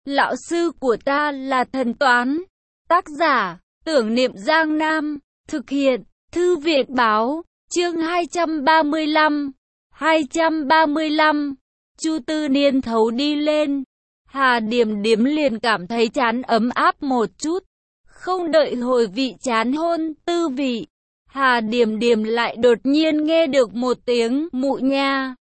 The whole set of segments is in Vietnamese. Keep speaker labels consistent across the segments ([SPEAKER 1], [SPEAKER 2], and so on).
[SPEAKER 1] Lão sư của ta là thần toán. Tác giả, Tưởng Niệm Giang Nam. Thực hiện, Thư viện Báo. Chương 235. 235. Chu Tư Niên thấu đi lên. Hà Điềm Điềm liền cảm thấy trán ấm áp một chút. Không đợi hồi vị trán hôn tư vị, Hà Điềm Điềm lại đột nhiên nghe được một tiếng mụ nha.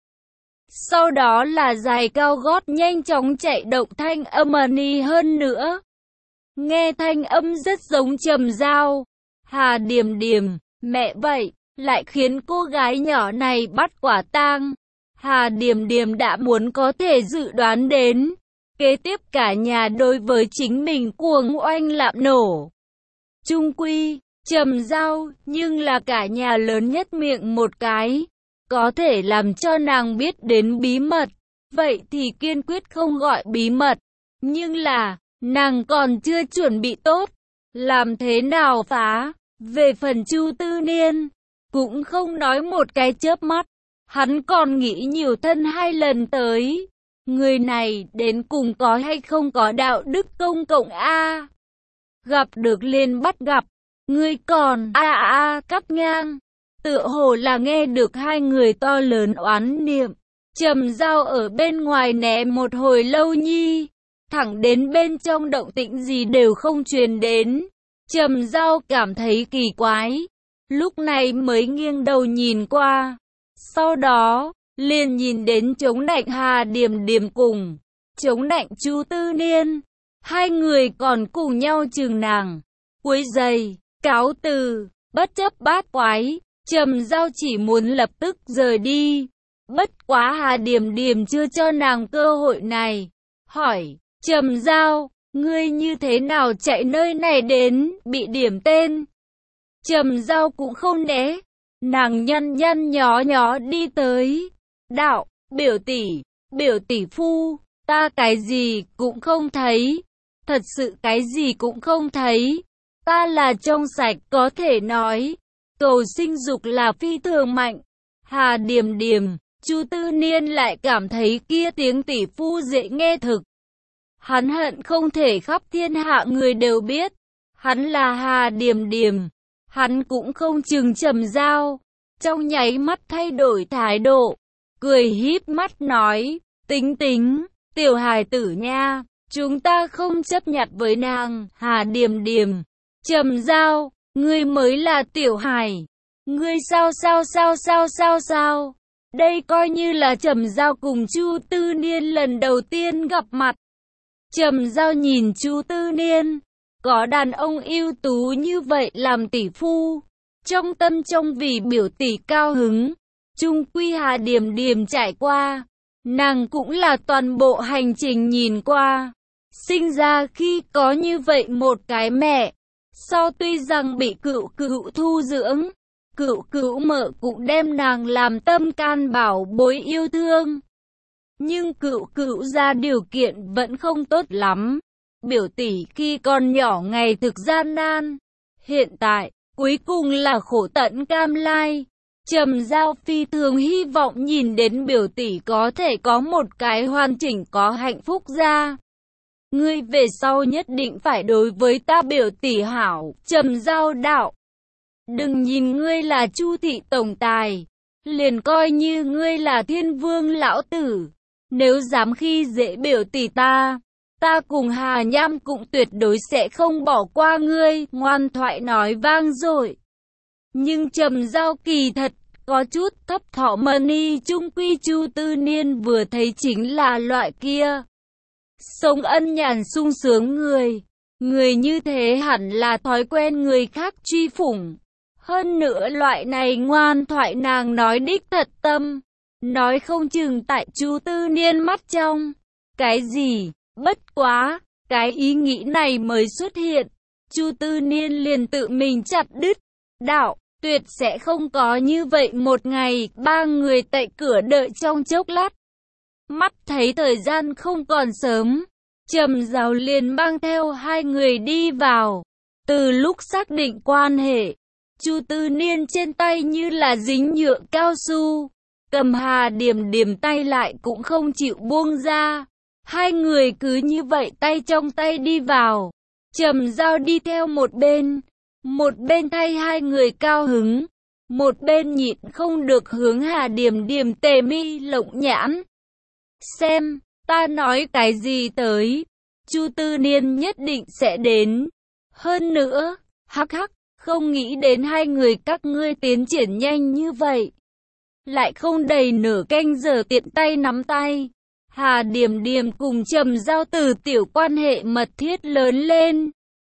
[SPEAKER 1] Sau đó là giày cao gót nhanh chóng chạy động thanh âm ni hơn nữa. Nghe thanh âm rất giống Trầm Giao. Hà Điềm Điềm, mẹ vậy, lại khiến cô gái nhỏ này bắt quả tang. Hà Điềm Điềm đã muốn có thể dự đoán đến. Kế tiếp cả nhà đối với chính mình cuồng oanh lạm nổ. Chung quy, Trầm Giao, nhưng là cả nhà lớn nhất miệng một cái. Có thể làm cho nàng biết đến bí mật. Vậy thì kiên quyết không gọi bí mật. Nhưng là, nàng còn chưa chuẩn bị tốt. Làm thế nào phá? Về phần Chu Tư Niên, cũng không nói một cái chớp mắt. Hắn còn nghĩ nhiều thân hai lần tới. Người này đến cùng có hay không có đạo đức công cộng a? Gặp được liền bắt gặp. Người còn cắt ngang. Tựa hồ là nghe được hai người to lớn oán niệm. Trầm Giao ở bên ngoài né một hồi lâu nhi. Thẳng đến bên trong động tĩnh gì đều không truyền đến. Trầm Giao cảm thấy kỳ quái. Lúc này mới nghiêng đầu nhìn qua. Sau đó, liền nhìn đến chống nạnh Hà Điềm Điềm cùng chống nạnh Chu Tư Niên. Hai người còn cùng nhau chừng nàng. Quấy giày, cáo từ, bất chấp bát quái. Trầm Giao chỉ muốn lập tức rời đi. Bất quá Hà Điềm Điềm chưa cho nàng cơ hội này. Hỏi, Trầm Giao, ngươi như thế nào chạy nơi này đến, bị điểm tên? Trầm Giao cũng không né. Nàng nhăn nhăn nhó nhó đi tới. Đạo, biểu tỷ phu, ta cái gì cũng không thấy. Thật sự cái gì cũng không thấy. Ta là trong sạch có thể nói. Cầu sinh dục là phi thường mạnh. Hà Điềm Điềm, Chu Tư Niên lại cảm thấy kia tiếng tỷ phu dễ nghe thực. Hắn hận không thể khắp thiên hạ người đều biết. Hắn là Hà Điềm Điềm. Hắn cũng không chừng Trầm Giao. Trong nháy mắt thay đổi thái độ. Cười híp mắt nói. Tính, tiểu hài tử nha. Chúng ta không chấp nhặt với nàng. Hà Điềm Điềm, Trầm Giao, ngươi mới là tiểu hài. Ngươi sao? Đây coi như là Trầm Giao cùng Chu Tư Niên lần đầu tiên gặp mặt. Trầm Giao nhìn Chu Tư Niên, có đàn ông ưu tú như vậy làm tỷ phu, trong tâm trong vì biểu tỷ cao hứng. Chung quy Hà Điềm Điềm trải qua, nàng cũng là toàn bộ hành trình nhìn qua. Sinh ra khi có như vậy một cái mẹ, sau tuy rằng bị cựu thu dưỡng, cựu mợ cũng đem nàng làm tâm can bảo bối yêu thương. Nhưng cựu ra điều kiện vẫn không tốt lắm. Biểu tỷ khi còn nhỏ ngày thực gian nan. Hiện tại, cuối cùng là khổ tận cam lai. Trầm Giao phi thường hy vọng nhìn đến biểu tỷ có thể có một cái hoàn chỉnh có hạnh phúc ra. Ngươi về sau nhất định phải đối với ta biểu tỷ hảo. Trầm Giao đạo. Đừng nhìn ngươi là Chu thị tổng tài, liền coi như ngươi là thiên vương lão tử. Nếu dám khi dễ biểu tỷ ta cùng Hà Nham cũng tuyệt đối sẽ không bỏ qua ngươi. Ngoan thoại nói vang dội. Nhưng Trầm Giao kỳ thật có chút thấp thọ mani. Chung quy Chu Tư Niên vừa thấy chính là loại kia sống ân nhàn sung sướng người. Người như thế hẳn là thói quen người khác truy phủng. Hơn nữa loại này ngoan thoại nàng nói đích thật tâm. Nói không chừng tại Chu Tư Niên mắt trong. Cái gì? Bất quá, cái ý nghĩ này mới xuất hiện. Chu Tư Niên liền tự mình chặt đứt. Đạo, tuyệt sẽ không có như vậy một ngày. Ba người tại cửa đợi trong chốc lát. Mắt thấy thời gian không còn sớm, Trầm Giao liền mang theo hai người đi vào. Từ lúc xác định quan hệ, Chu Tư Niên trên tay như là dính nhựa cao su. Cầm Hà Điềm Điềm tay lại cũng không chịu buông ra. Hai người cứ như vậy tay trong tay đi vào. Trầm Giao đi theo một bên thay hai người cao hứng, một bên nhịn không được hướng Hà Điềm Điềm tề mi lộng nhãn. Xem, ta nói cái gì tới, Chu Tư Niên nhất định sẽ đến. Hơn nữa, hắc hắc, không nghĩ đến hai người các ngươi tiến triển nhanh như vậy. Lại không đầy nửa canh giờ tiện tay nắm tay. Hà Điềm Điềm cùng Trầm Giao từ tiểu quan hệ mật thiết lớn lên.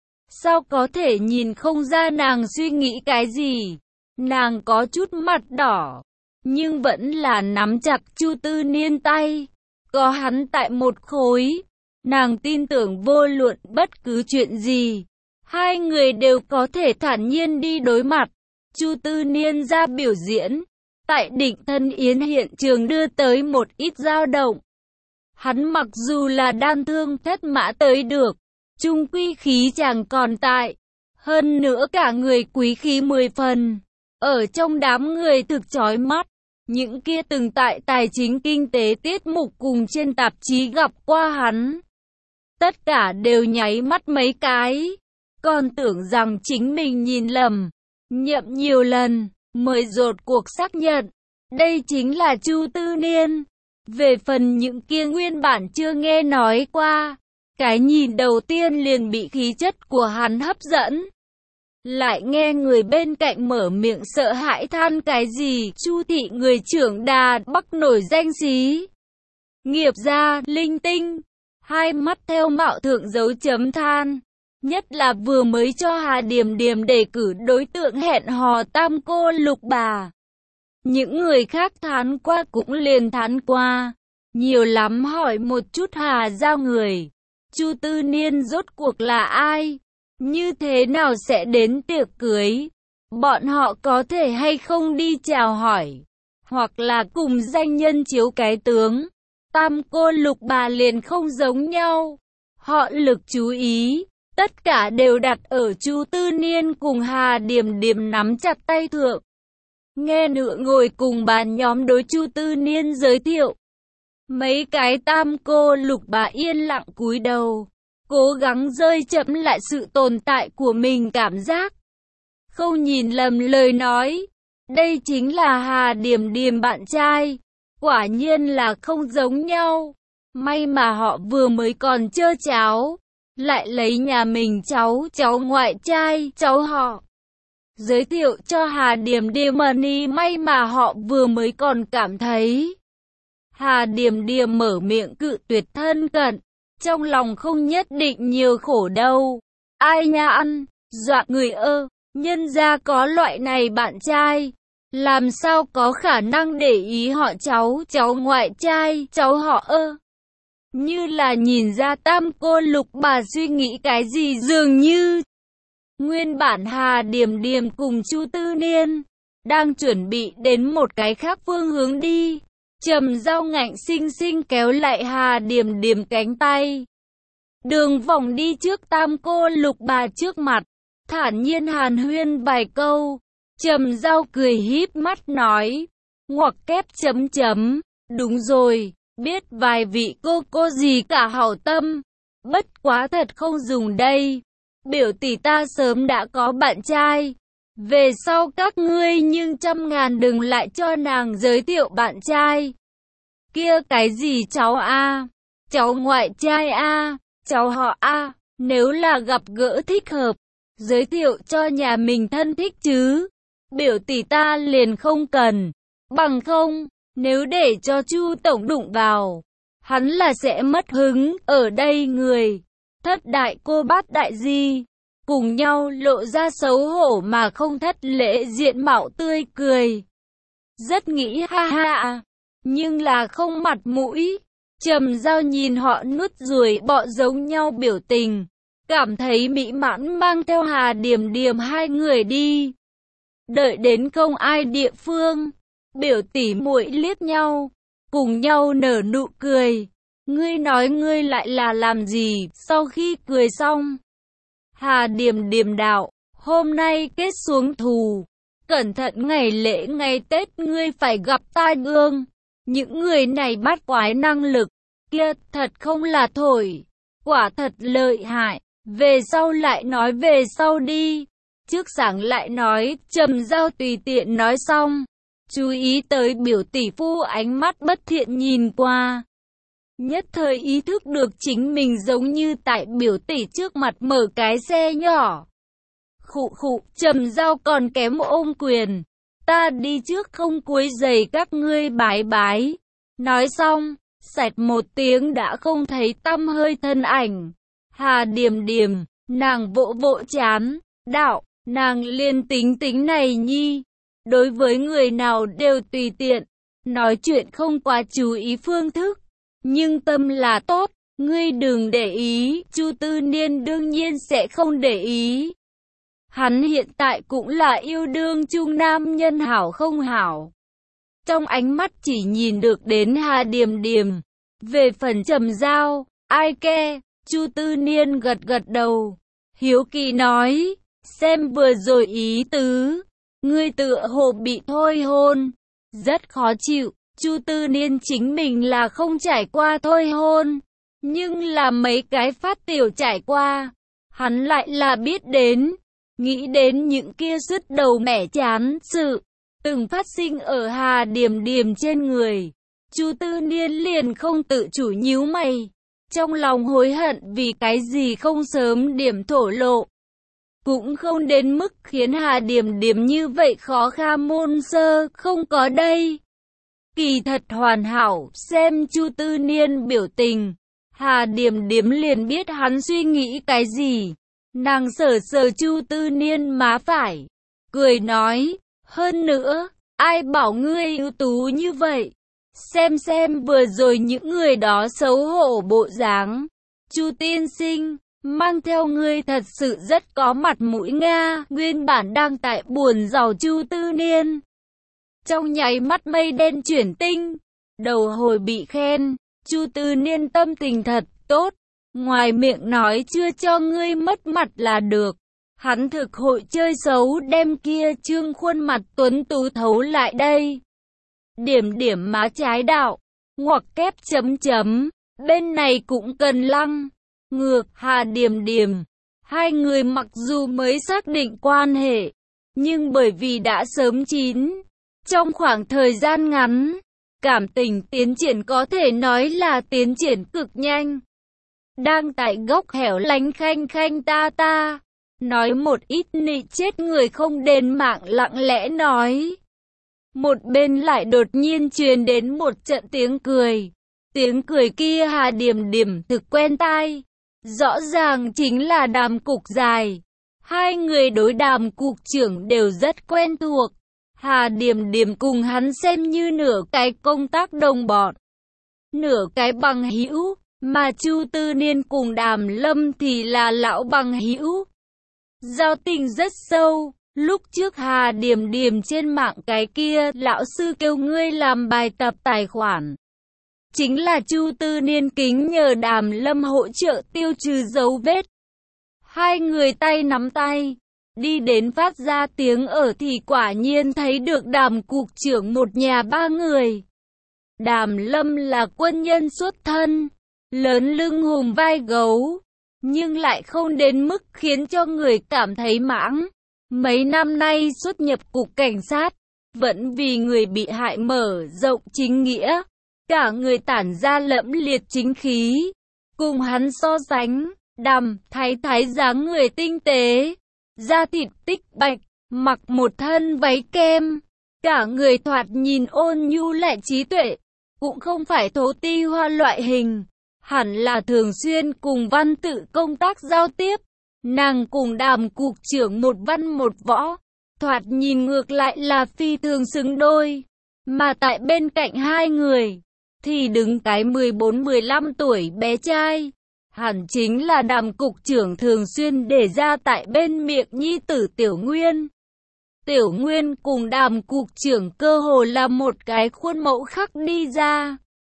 [SPEAKER 1] Sao có thể nhìn không ra nàng suy nghĩ cái gì? Nàng có chút mặt đỏ, nhưng vẫn là nắm chặt Chu Tư Niên tay. Có hắn tại một khối, nàng tin tưởng vô luận bất cứ chuyện gì, hai người đều có thể thản nhiên đi đối mặt. Chu Tư Niên ra biểu diễn, tại Định Thân Yến hiện trường đưa tới một ít dao động. Hắn mặc dù là đan thương thất mã tới được, chung quy khí chàng còn tại. Hơn nữa cả người quý khí 10 phần. Ở trong đám người thực chói mắt, những kia từng tại tài chính kinh tế tiết mục cùng trên tạp chí gặp qua hắn. Tất cả đều nháy mắt mấy cái, còn tưởng rằng chính mình nhìn lầm. Nhậm nhiều lần, mới rốt cuộc xác nhận, đây chính là Chu Tư Niên. Về phần những kia nguyên bản chưa nghe nói qua, cái nhìn đầu tiên liền bị khí chất của hắn hấp dẫn. Lại nghe người bên cạnh mở miệng sợ hãi than cái gì, Chu thị người trưởng Đà Bắc nổi danh xí. Nghiệp gia, linh tinh, hai mắt theo mạo thượng dấu chấm than. Nhất là vừa mới cho Hà Điềm Điềm đề cử đối tượng hẹn hò tam cô lục bà. Những người khác thán qua cũng liền thán qua. Nhiều lắm hỏi một chút Hà Giao người. Chu Tư Niên rốt cuộc là ai? Như thế nào sẽ đến tiệc cưới? Bọn họ có thể hay không đi chào hỏi? Hoặc là cùng danh nhân chiếu cái tướng? Tam cô lục bà liền không giống nhau. Họ lực chú ý, tất cả đều đặt ở Chu Tư Niên cùng Hà Điềm Điềm nắm chặt tay thượng. Nghe nữa ngồi cùng bàn nhóm đối Chu Tư Niên giới thiệu. Mấy cái tam cô lục bà yên lặng cúi đầu, cố gắng rơi chậm lại sự tồn tại của mình cảm giác. Không nhìn lầm lời nói, đây chính là Hà Điềm Điềm bạn trai, quả nhiên là không giống nhau. May mà họ vừa mới còn trơ cháo, lại lấy nhà mình cháu ngoại trai, cháu họ giới thiệu cho Hà Điềm Điềm Money, may mà họ vừa mới còn cảm thấy. Hà Điềm Điềm mở miệng cự tuyệt thân cận, trong lòng không nhất định nhiều khổ đâu. Ai nha ăn, dọa người ơ, nhân ra có loại này bạn trai, làm sao có khả năng để ý họ cháu ngoại trai, cháu họ ơ. Như là nhìn ra tam cô lục bà suy nghĩ cái gì dường như. Nguyên bản Hà Điềm Điềm cùng Chu Tư Niên đang chuẩn bị đến một cái khác phương hướng đi. Trầm Giao ngạnh xinh xinh kéo lại Hà Điềm Điềm cánh tay. Đường vòng đi trước tam cô lục bà trước mặt, thản nhiên hàn huyên vài câu. Trầm Giao cười híp mắt nói, ngoặc kép chấm chấm, đúng rồi, biết vài vị cô gì cả hảo tâm, bất quá thật không dùng đây. Biểu tỷ ta sớm đã có bạn trai, về sau các ngươi nhưng trăm ngàn đừng lại cho nàng giới thiệu bạn trai. Kia cái gì cháu a, cháu ngoại trai a, cháu họ a, nếu là gặp gỡ thích hợp, giới thiệu cho nhà mình thân thích chứ. Biểu tỷ ta liền không cần, bằng không, nếu để cho Chu tổng đụng vào, hắn là sẽ mất hứng. Ở đây người thất đại cô bát đại gì cùng nhau lộ ra xấu hổ mà không thất lễ diện mạo tươi cười. Rất nghĩ ha ha, nhưng là không mặt mũi. Trầm Giao nhìn họ nuốt ruồi bọ giống nhau biểu tình, cảm thấy mỹ mãn mang theo Hà Điềm Điềm hai người đi. Đợi đến không ai địa phương, biểu tỷ muội liếc nhau, cùng nhau nở nụ cười. Ngươi nói ngươi lại là làm gì? Sau khi cười xong, Hà Điềm Điềm đạo, hôm nay kết xuống thù, cẩn thận ngày lễ ngày Tết ngươi phải gặp tai ương. Những người này bắt quái năng lực, Kia thật không là thổi, quả thật lợi hại. Về sau lại nói về sau đi. Trước sáng lại nói, Trầm Giao tùy tiện nói xong. Chú ý tới biểu tỷ phu ánh mắt bất thiện nhìn qua. Nhất thời ý thức được chính mình giống như tại biểu tỷ trước mặt mở cái xe nhỏ. Khụ khụ, Trầm Giao còn kém ôm quyền. Ta đi trước không quấy rầy các ngươi bái bái. Nói xong, xẹt một tiếng đã không thấy tăm hơi thân ảnh. Hà Điềm Điềm, nàng vỗ vỗ chán, đạo, nàng liên tính tính này nhi. Đối với người nào đều tùy tiện, nói chuyện không quá chú ý phương thức. Nhưng tâm là tốt, ngươi đừng để ý, Chu Tư Niên đương nhiên sẽ không để ý. Hắn hiện tại cũng là yêu đương chung nam nhân hảo không hảo. Trong ánh mắt chỉ nhìn được đến Hà Điềm Điềm. Về phần Trầm Giao, ai ke, Chu Tư Niên gật gật đầu. Hiếu kỳ nói, xem vừa rồi ý tứ, ngươi tựa hồ bị thôi hôn. Rất khó chịu, Chu Tư Niên chính mình là không trải qua thôi hôn. Nhưng là mấy cái phát tiểu trải qua, hắn lại là biết đến. Nghĩ đến những kia sứt đầu mẻ chán sự từng phát sinh ở Hà Điềm Điềm trên người, Chu Tư Niên liền không tự chủ nhíu mày, trong lòng hối hận vì cái gì không sớm điểm thổ lộ, cũng không đến mức khiến Hà Điềm Điềm như vậy khó kham môn sơ không có đây. Kỳ thật hoàn hảo, xem Chu Tư Niên biểu tình, Hà Điềm Điềm liền biết hắn suy nghĩ cái gì. Nàng sờ sờ Chu Tư Niên má phải, cười nói, hơn nữa, ai bảo ngươi ưu tú như vậy? Xem vừa rồi những người đó xấu hổ bộ dáng. Chu tiên sinh, mang theo ngươi thật sự rất có mặt mũi Nga. Nguyên bản đang tại buồn giàu Chu Tư Niên, trong nháy mắt mây đen chuyển tinh, đầu hồi bị khen. Chu Tư Niên tâm tình thật tốt. Ngoài miệng nói chưa cho ngươi mất mặt là được. Hắn thực hội chơi xấu đem kia trương khuôn mặt tuấn tú thấu lại đây. Điểm điểm má trái đạo, ngoặc kép chấm chấm, bên này cũng cần lăng. Ngược Hà Điềm Điềm, hai người mặc dù mới xác định quan hệ, nhưng bởi vì đã sớm chín, trong khoảng thời gian ngắn, cảm tình tiến triển có thể nói là tiến triển cực nhanh. Đang tại góc hẻo lánh khanh khanh ta ta, nói một ít nị chết người không đền mạng lặng lẽ nói. Một bên lại đột nhiên truyền đến một trận tiếng cười. Tiếng cười kia Hà Điềm Điềm thực quen tai. Rõ ràng chính là Đàm Cục Dài. Hai người đối Đàm Cục trưởng đều rất quen thuộc. Hà Điềm Điềm cùng hắn xem như nửa cái công tác đồng bọn, nửa cái bằng hữu. Mà Chu Tư Niên cùng Đàm Lâm thì là lão bằng hữu. Giao tình rất sâu. Lúc trước Hà Điềm Điềm trên mạng cái kia lão sư kêu ngươi làm bài tập tài khoản, chính là Chu Tư Niên kính nhờ Đàm Lâm hỗ trợ tiêu trừ dấu vết. Hai người tay nắm tay, đi đến phát ra tiếng ở thì quả nhiên thấy được Đàm cục trưởng một nhà ba người. Đàm Lâm là quân nhân xuất thân, lớn lưng hùm vai gấu, nhưng lại không đến mức khiến cho người cảm thấy mãng. Mấy năm nay xuất nhập cục cảnh sát, vẫn vì người bị hại mở rộng chính nghĩa, cả người tản ra lẫm liệt chính khí. Cùng hắn so sánh, Đàm Thái dáng người tinh tế, da thịt tích bạch, mặc một thân váy kem, cả người thoạt nhìn ôn nhu lại trí tuệ, cũng không phải thố ti hoa loại hình. Hẳn là thường xuyên cùng văn tự công tác giao tiếp. Nàng cùng Đàm cục trưởng một văn một võ, thoạt nhìn ngược lại là phi thường xứng đôi. Mà tại bên cạnh hai người, thì đứng cái 14-15 tuổi bé trai. Hẳn chính là Đàm cục trưởng thường xuyên để ra tại bên miệng nhi tử Tiểu Nguyên. Tiểu Nguyên cùng Đàm cục trưởng cơ hồ là một cái khuôn mẫu khắc đi ra.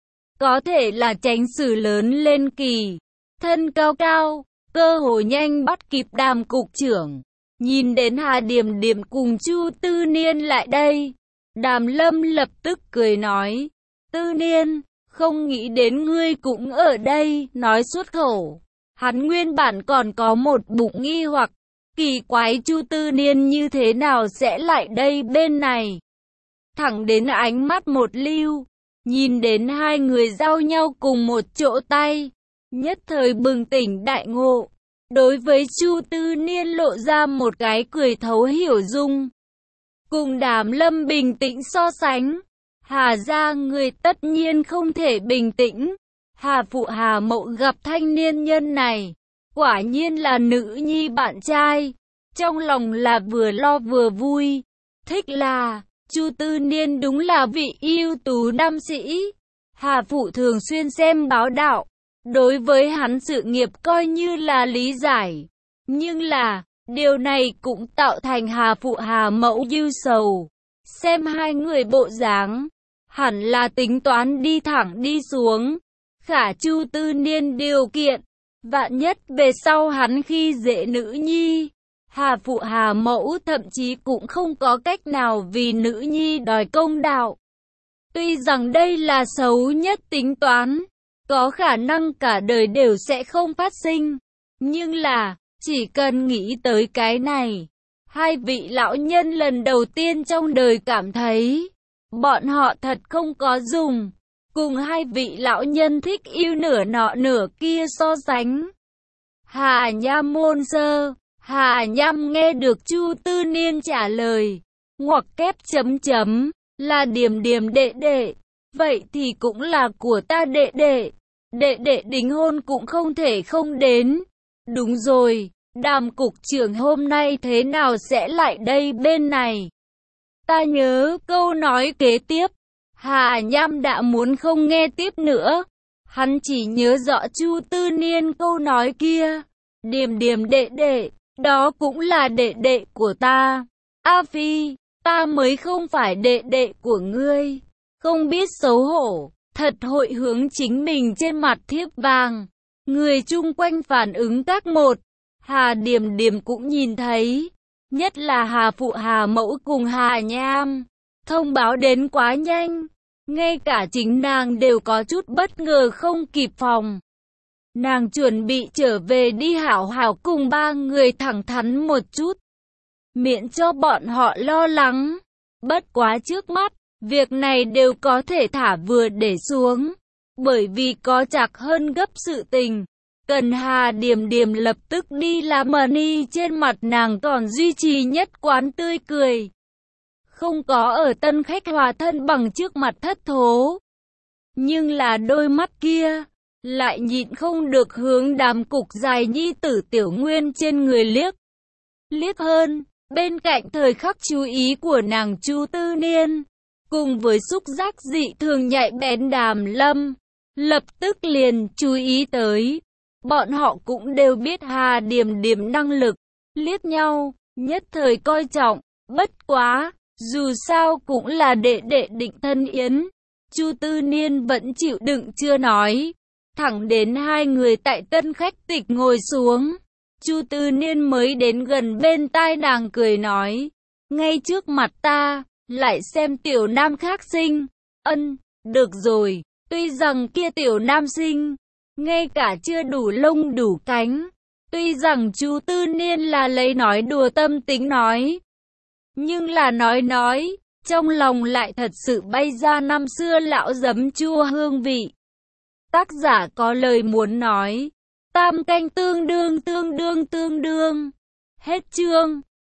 [SPEAKER 1] Có thể là tránh sử lớn lên kỳ, thân cao cao, cơ hồ nhanh bắt kịp Đàm cục trưởng. Nhìn đến Hà Điềm Điềm cùng Chu Tư Niên lại đây, Đàm Lâm lập tức cười nói, Tư Niên, không nghĩ đến ngươi cũng ở đây, nói xuất khẩu. Hắn nguyên bản còn có một bụng nghi hoặc, kỳ quái Chu Tư Niên như thế nào sẽ lại đây bên này. Thẳng đến ánh mắt một lưu, nhìn đến hai người giao nhau cùng một chỗ tay, nhất thời bừng tỉnh đại ngộ. Đối với Chu Tư Niên lộ ra một cái cười thấu hiểu dung. Cùng Đàm Lâm bình tĩnh so sánh, Hà gia người tất nhiên không thể bình tĩnh. Hà phụ Hà Mậu gặp thanh niên nhân này, quả nhiên là nữ nhi bạn trai, trong lòng là vừa lo vừa vui. Thích là, Chu Tư Niên đúng là vị ưu tú nam sĩ. Hà phụ thường xuyên xem báo đạo, đối với hắn sự nghiệp coi như là lý giải. Nhưng là, điều này cũng tạo thành Hà phụ Hà Mậu ưu sầu. Xem hai người bộ dáng, hẳn là tính toán đi thẳng đi xuống. Khả Chu Tư Niên điều kiện, vạn nhất về sau hắn khi dễ nữ nhi. Hà phụ Hà Mẫu thậm chí cũng không có cách nào vì nữ nhi đòi công đạo. Tuy rằng đây là xấu nhất tính toán, có khả năng cả đời đều sẽ không phát sinh. Nhưng là, chỉ cần nghĩ tới cái này, hai vị lão nhân lần đầu tiên trong đời cảm thấy, bọn họ thật không có dùng. Cùng hai vị lão nhân thích yêu nửa nọ nửa kia so sánh. Hà Nham môn sơ, Hà Nham nghe được Chu Tư Niên trả lời, ngoặc kép chấm chấm, là Điềm Điềm đệ đệ, vậy thì cũng là của ta đệ đệ, đệ đệ đính hôn cũng không thể không đến. Đúng rồi, Đàm cục trưởng hôm nay thế nào sẽ lại đây bên này? Ta nhớ câu nói kế tiếp. Hà Nham đã muốn không nghe tiếp nữa. Hắn chỉ nhớ rõ Chu Tư Niên câu nói kia. Điềm Điềm đệ đệ, đó cũng là đệ đệ của ta. A Phi, ta mới không phải đệ đệ của ngươi. Không biết xấu hổ, thật hội hướng chính mình trên mặt thiếp vàng. Người chung quanh phản ứng các một. Hà Điềm Điềm cũng nhìn thấy. Nhất là Hà phụ Hà Mẫu cùng Hà Nham. Thông báo đến quá nhanh. Ngay cả chính nàng đều có chút bất ngờ không kịp phòng. Nàng chuẩn bị trở về đi hảo hảo cùng ba người thẳng thắn một chút, miễn cho bọn họ lo lắng. Bất quá trước mắt, việc này đều có thể thả vừa để xuống, bởi vì có chạc hơn gấp sự tình. Cần Hà Điềm Điềm lập tức đi làm money, trên mặt nàng còn duy trì nhất quán tươi cười. Không có ở tân khách hòa thân bằng trước mặt thất thố. Nhưng là đôi mắt kia, lại nhịn không được hướng Đàm cục dài nhi tử Tiểu Nguyên trên người liếc. Liếc hơn, bên cạnh thời khắc chú ý của nàng Chu Tư Niên, cùng với xúc giác dị thường nhạy bén Đàm Lâm, lập tức liền chú ý tới. Bọn họ cũng đều biết Hà Điềm Điềm năng lực, liếc nhau, nhất thời coi trọng, bất quá. Dù sao cũng là đệ đệ định thân yến, Chu Tư Niên vẫn chịu đựng chưa nói. Thẳng đến hai người tại tân khách tịch ngồi xuống, Chu Tư Niên mới đến gần bên tai nàng cười nói, ngay trước mặt ta, lại xem tiểu nam khác sinh. Ân, được rồi, tuy rằng kia tiểu nam sinh, ngay cả chưa đủ lông đủ cánh. Tuy rằng Chu Tư Niên là lấy nói đùa tâm tính nói, nhưng là nói, trong lòng lại thật sự bay ra năm xưa lão giấm chua hương vị. Tác giả có lời muốn nói, tam canh tương đương. Hết chương.